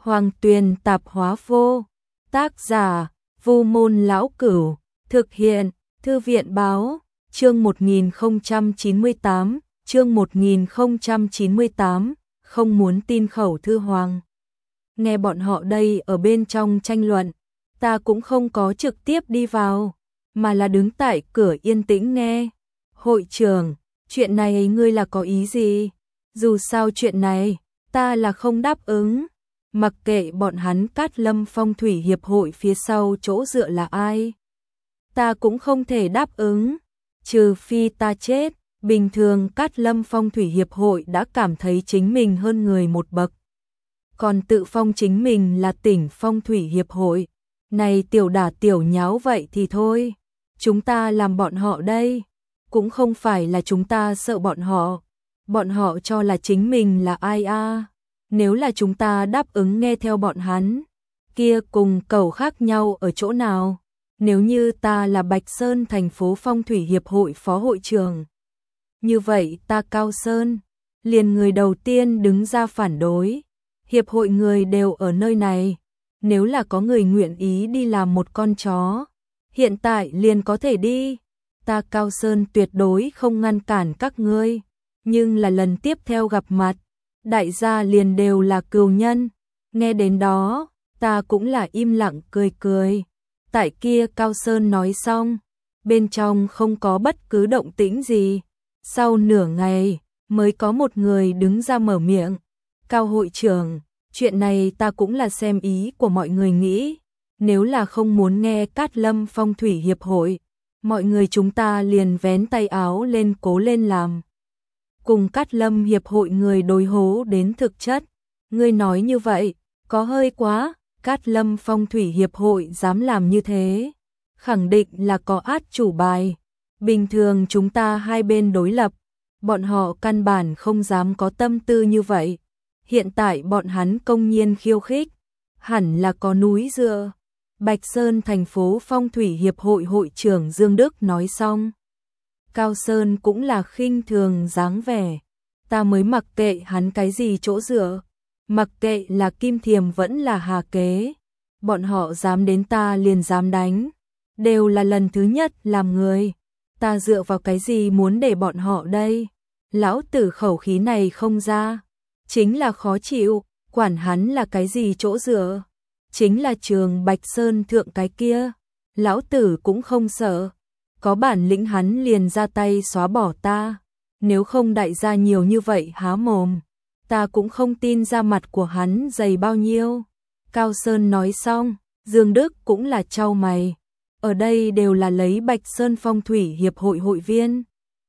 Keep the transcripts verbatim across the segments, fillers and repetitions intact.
Hoàng Tuyền tạp hóa vô. Tác giả, Vu Môn Lão Cửu. Thực hiện, Thư viện báo. Chương một nghìn không trăm chín mươi tám, chương một nghìn không trăm chín mươi tám, không muốn tin khẩu thư hoàng. Nghe bọn họ đây ở bên trong tranh luận, ta cũng không có trực tiếp đi vào, mà là đứng tại cửa yên tĩnh nghe. Hội trưởng, chuyện này ngươi là có ý gì? Dù sao chuyện này, ta là không đáp ứng. Mặc kệ bọn hắn Cát Lâm Phong Thủy Hiệp hội phía sau chỗ dựa là ai, ta cũng không thể đáp ứng. Trừ phi ta chết, bình thường Cát Lâm Phong Thủy Hiệp hội đã cảm thấy chính mình hơn người một bậc. Còn tự phong chính mình là tỉnh Phong Thủy Hiệp hội. Này tiểu đả tiểu nháo vậy thì thôi. Chúng ta làm bọn họ đây. Cũng không phải là chúng ta sợ bọn họ. Bọn họ cho là chính mình là ai a? Nếu là chúng ta đáp ứng nghe theo bọn hắn, kia cùng cẩu khác nhau ở chỗ nào? Nếu như ta là Bạch Sơn thành phố Phong Thủy Hiệp hội phó hội trưởng, như vậy ta Cao Sơn, liền người đầu tiên đứng ra phản đối. Hiệp hội người đều ở nơi này, nếu là có người nguyện ý đi làm một con chó, hiện tại liền có thể đi. Ta Cao Sơn tuyệt đối không ngăn cản các ngươi, nhưng là lần tiếp theo gặp mặt, đại gia liền đều là cừu nhân. Nghe đến đó, ta cũng là im lặng cười cười. Tại kia Cao Sơn nói xong, bên trong không có bất cứ động tĩnh gì. Sau nửa ngày, mới có một người đứng ra mở miệng. Cao hội trưởng, chuyện này ta cũng là xem ý của mọi người nghĩ. Nếu là không muốn nghe Cát Lâm Phong Thủy Hiệp hội, mọi người chúng ta liền vén tay áo lên cố lên làm. Cùng Cát Lâm Hiệp hội người đối hố đến thực chất. Ngươi nói như vậy, có hơi quá. Cát Lâm Phong Thủy Hiệp hội dám làm như thế, khẳng định là có át chủ bài. Bình thường chúng ta hai bên đối lập, bọn họ căn bản không dám có tâm tư như vậy. Hiện tại bọn hắn công nhiên khiêu khích, hẳn là có núi dựa. Bạch Sơn thành phố Phong Thủy Hiệp hội hội trưởng Dương Đức nói xong. Cao Sơn cũng là khinh thường dáng vẻ. Ta mới mặc kệ hắn cái gì chỗ dựa. Mặc kệ là Kim Thiềm vẫn là Hà Kế, bọn họ dám đến ta liền dám đánh, đều là lần thứ nhất làm người, ta dựa vào cái gì muốn để bọn họ đây? Lão tử khẩu khí này không ra, chính là khó chịu, quản hắn là cái gì chỗ dựa, chính là trường Bạch Sơn thượng cái kia, lão tử cũng không sợ, có bản lĩnh hắn liền ra tay xóa bỏ ta, nếu không đại gia nhiều như vậy há mồm. Ta cũng không tin ra mặt của hắn dày bao nhiêu. Cao Sơn nói xong, Dương Đức cũng là chau mày. Ở đây đều là lấy Bạch Sơn Phong Thủy Hiệp hội hội viên.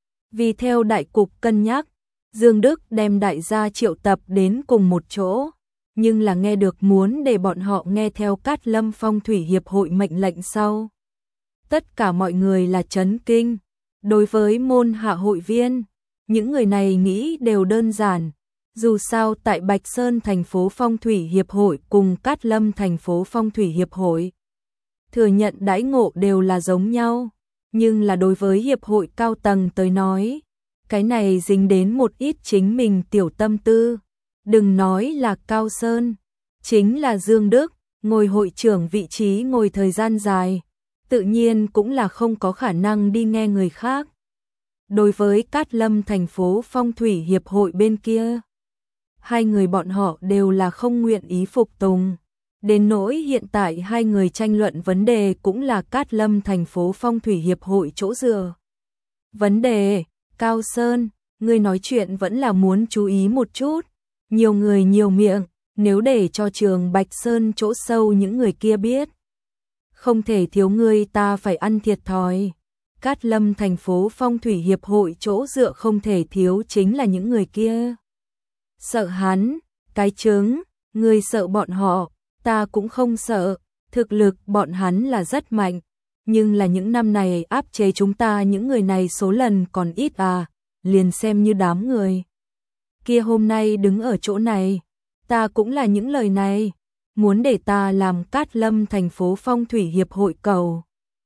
Vì theo đại cục cân nhắc, Dương Đức đem đại gia triệu tập đến cùng một chỗ. Nhưng là nghe được muốn để bọn họ nghe theo Cát Lâm Phong Thủy Hiệp hội mệnh lệnh sau. Tất cả mọi người là chấn kinh. Đối với môn hạ hội viên, những người này nghĩ đều đơn giản. Dù sao tại Bạch Sơn thành phố Phong Thủy Hiệp hội cùng Cát Lâm thành phố Phong Thủy Hiệp hội, thừa nhận đãi ngộ đều là giống nhau, nhưng là đối với hiệp hội cao tầng tới nói, cái này dính đến một ít chính mình tiểu tâm tư. Đừng nói là Cao Sơn, chính là Dương Đức, ngồi hội trưởng vị trí ngồi thời gian dài, tự nhiên cũng là không có khả năng đi nghe người khác. Đối với Cát Lâm thành phố Phong Thủy Hiệp hội bên kia, hai người bọn họ đều là không nguyện ý phục tùng. Đến nỗi hiện tại hai người tranh luận vấn đề cũng là Cát Lâm thành phố Phong Thủy Hiệp hội chỗ dựa. Vấn đề, Cao Sơn, ngươi nói chuyện vẫn là muốn chú ý một chút. Nhiều người nhiều miệng, nếu để cho trường Bạch Sơn chỗ sâu những người kia biết, không thể thiếu ngươi ta phải ăn thiệt thòi. Cát Lâm thành phố Phong Thủy Hiệp hội chỗ dựa không thể thiếu chính là những người kia. Sợ hắn, cái trứng, ngươi sợ bọn họ, ta cũng không sợ, thực lực bọn hắn là rất mạnh, nhưng là những năm này áp chế chúng ta những người này số lần còn ít à, liền xem như đám người kia hôm nay đứng ở chỗ này, ta cũng là những lời này, muốn để ta làm Cát Lâm thành phố Phong Thủy Hiệp hội cầu,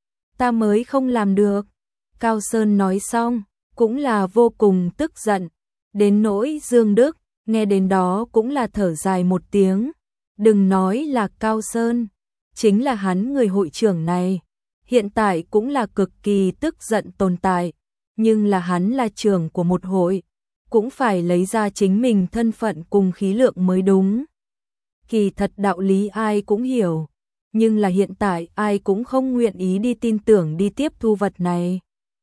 ta mới không làm được. Cao Sơn nói xong, cũng là vô cùng tức giận, đến nỗi Dương Đức, nghe đến đó cũng là thở dài một tiếng, Đừng nói là Cao Sơn, chính là hắn người hội trưởng này, hiện tại cũng là cực kỳ tức giận tồn tại, nhưng là hắn là trưởng của một hội, cũng phải lấy ra chính mình thân phận cùng khí lượng mới đúng. Kỳ thật đạo lý ai cũng hiểu, nhưng là hiện tại ai cũng không nguyện ý đi tin tưởng đi tiếp thu vật này.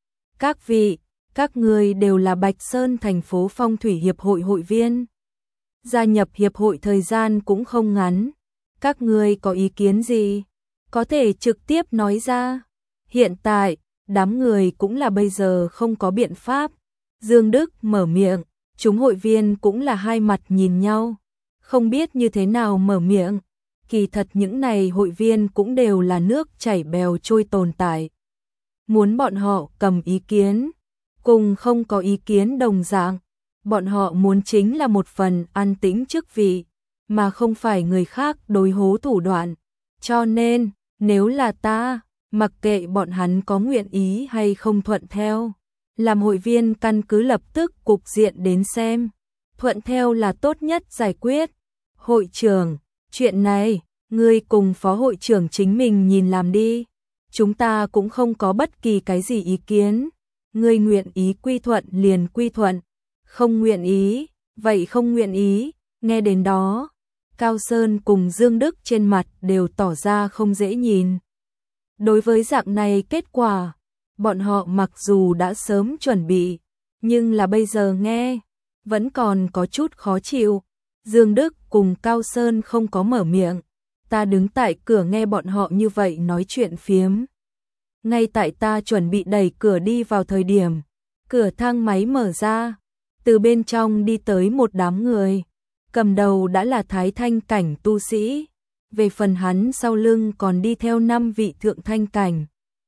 Các vị, các người đều là Bạch Sơn thành phố Phong thủy hiệp hội hội viên. Gia nhập hiệp hội thời gian cũng không ngắn. Các người có ý kiến gì? Có thể trực tiếp nói ra. Hiện tại, đám người cũng là bây giờ không có biện pháp. Dương Đức mở miệng, chúng hội viên cũng là hai mặt nhìn nhau. Không biết như thế nào mở miệng. Kỳ thật những này hội viên cũng đều là nước chảy bèo trôi tồn tại. Muốn bọn họ cầm ý kiến, cùng không có ý kiến đồng dạng. Bọn họ muốn chính là một phần an tĩnh chức vị, mà không phải người khác đối hố thủ đoạn. Cho nên, nếu là ta, mặc kệ bọn hắn có nguyện ý hay không thuận theo, làm hội viên căn cứ lập tức cục diện đến xem. Thuận theo là tốt nhất giải quyết. Hội trưởng, chuyện này, ngươi cùng phó hội trưởng chính mình nhìn làm đi. Chúng ta cũng không có bất kỳ cái gì ý kiến. Ngươi nguyện ý quy thuận liền quy thuận. Không nguyện ý, vậy không nguyện ý. Nghe đến đó, Cao Sơn cùng Dương Đức trên mặt đều tỏ ra không dễ nhìn. Đối với dạng này kết quả, bọn họ mặc dù đã sớm chuẩn bị, nhưng là bây giờ nghe, vẫn còn có chút khó chịu. Dương Đức cùng Cao Sơn không có mở miệng, ta đứng tại cửa nghe bọn họ như vậy nói chuyện phiếm. Ngay tại ta chuẩn bị đẩy cửa đi vào thời điểm, cửa thang máy mở ra, từ bên trong đi tới một đám người, cầm đầu đã là Thái Thanh cảnh tu sĩ, về phần hắn sau lưng còn đi theo năm vị thượng thanh cảnh.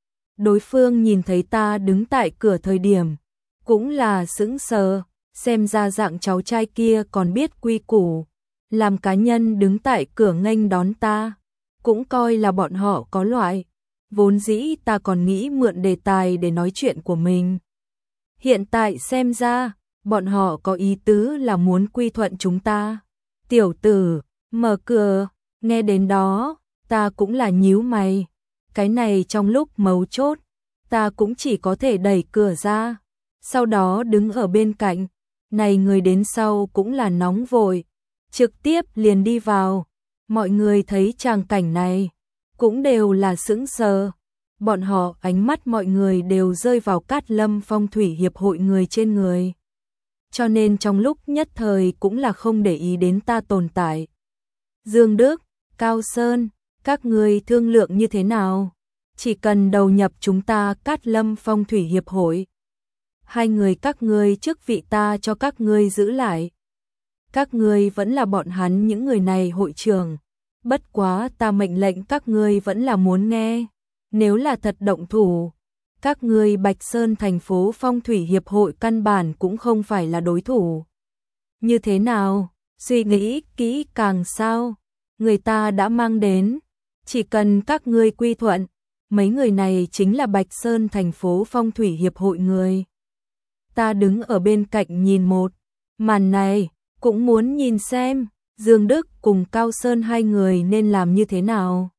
Đối phương nhìn thấy ta đứng tại cửa thời điểm, cũng là sững sờ, xem ra dạng cháu trai kia còn biết quy củ, làm cá nhân đứng tại cửa nghênh đón ta, cũng coi là bọn họ có loại. Vốn dĩ ta còn nghĩ mượn đề tài để nói chuyện của mình. Hiện tại xem ra, bọn họ có ý tứ là muốn quy thuận chúng ta. Tiểu tử, mở cửa, nghe đến đó, ta cũng là nhíu mày. Cái này trong lúc mấu chốt, ta cũng chỉ có thể đẩy cửa ra, sau đó đứng ở bên cạnh. Này người đến sau cũng là nóng vội, trực tiếp liền đi vào. Mọi người thấy tràng cảnh này, cũng đều là sững sờ. Bọn họ ánh mắt mọi người đều rơi vào Cát Lâm Phong thủy hiệp hội người trên người. Cho nên trong lúc nhất thời cũng là không để ý đến ta tồn tại. Dương Đức, Cao Sơn, các người thương lượng như thế nào? Chỉ cần đầu nhập chúng ta Cát Lâm Phong thủy hiệp hội. Hai người các ngươi chức vị ta cho các ngươi giữ lại. Các ngươi vẫn là bọn hắn những người này hội trưởng. Bất quá ta mệnh lệnh các ngươi vẫn là muốn nghe. Nếu là thật động thủ, các ngươi Bạch Sơn thành phố Phong thủy hiệp hội căn bản cũng không phải là đối thủ. Như thế nào? Suy nghĩ kỹ càng sao? Người ta đã mang đến, chỉ cần các ngươi quy thuận, mấy người này chính là Bạch Sơn thành phố Phong thủy hiệp hội người. Ta đứng ở bên cạnh nhìn một màn này, cũng muốn nhìn xem Dương Đức cùng Cao Sơn hai người nên làm như thế nào.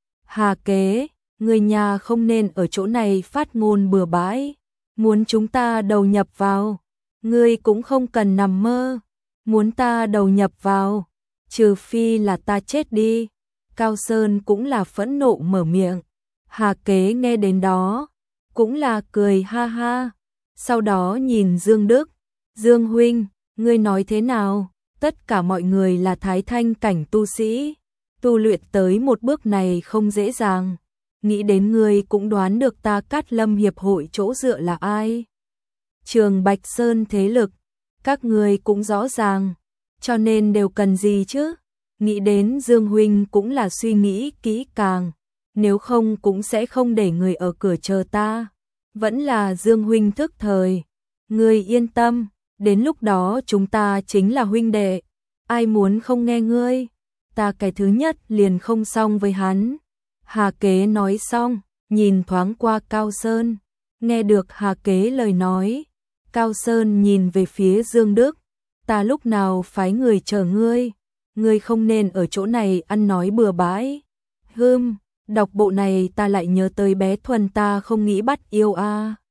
Hà Kế, người nhà không nên ở chỗ này phát ngôn bừa bãi, muốn chúng ta đầu nhập vào, ngươi cũng không cần nằm mơ, muốn ta đầu nhập vào, trừ phi là ta chết đi. Cao Sơn cũng là phẫn nộ mở miệng. Hà Kế nghe đến đó, cũng là cười ha ha, sau đó nhìn Dương Đức, Dương huynh, ngươi nói thế nào? Tất cả mọi người là Thái Thanh cảnh tu sĩ, tu luyện tới một bước này không dễ dàng. Nghĩ đến ngươi cũng đoán được ta Cát Lâm hiệp hội chỗ dựa là ai. Trường Bạch Sơn thế lực, các ngươi cũng rõ ràng, cho nên đều cần gì chứ? Nghĩ đến Dương huynh cũng là suy nghĩ kỹ càng, nếu không cũng sẽ không để người ở cửa chờ ta. Vẫn là Dương huynh thức thời, ngươi yên tâm, đến lúc đó chúng ta chính là huynh đệ, ai muốn không nghe ngươi, ta cái thứ nhất liền không xong với hắn. Hà Kế nói xong, nhìn thoáng qua Cao Sơn, nghe được Hà Kế lời nói, Cao Sơn nhìn về phía Dương Đức, ta lúc nào phái người chờ ngươi, ngươi không nên ở chỗ này ăn nói bừa bãi. Hưm, đọc bộ này ta lại nhớ tới bé Thuần ta không nghĩ bắt yêu a. À.